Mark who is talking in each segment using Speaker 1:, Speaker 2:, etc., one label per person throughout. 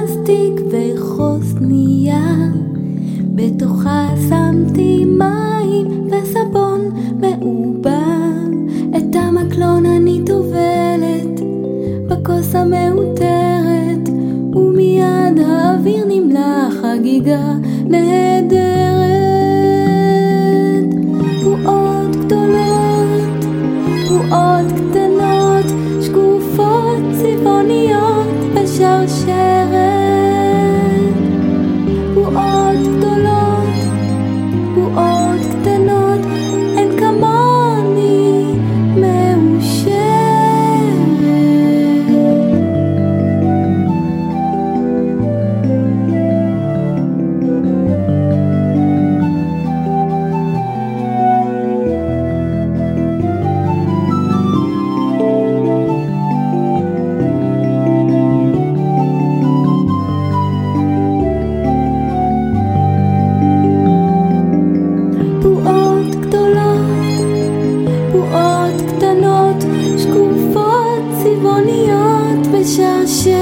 Speaker 1: פלסטיק וחוסניה, בתוכה שמתי מים וסבון מעובד. את המקלון אני טובלת בכוס המאותרת, ומיד האוויר נמלא חגיגה נהדרת. בועות גדולות, בועות קטנות, שקופות צבעוניות בשרשרת. בועות גדולות, בועות קטנות, אין כמוני מאושרת. בועות קטנות, שקופות צבעוניות בשרשרת.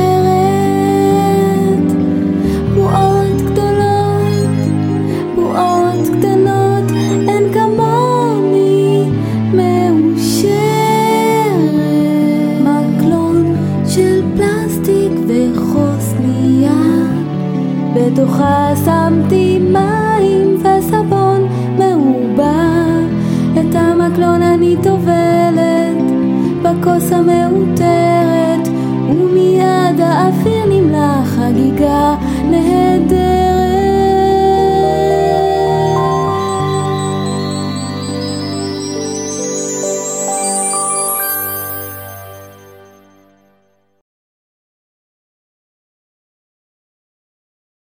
Speaker 1: בועות גדולות, בועות קטנות, אין כמוני מאושרת. מקלון של פלסטיק וחוסניה, בתוכה שמתי מים וסבון מעובד. את המקלון אני טובלת בכוס המאותרת, ומיד האוויר נמלא חגיגה נהדרת.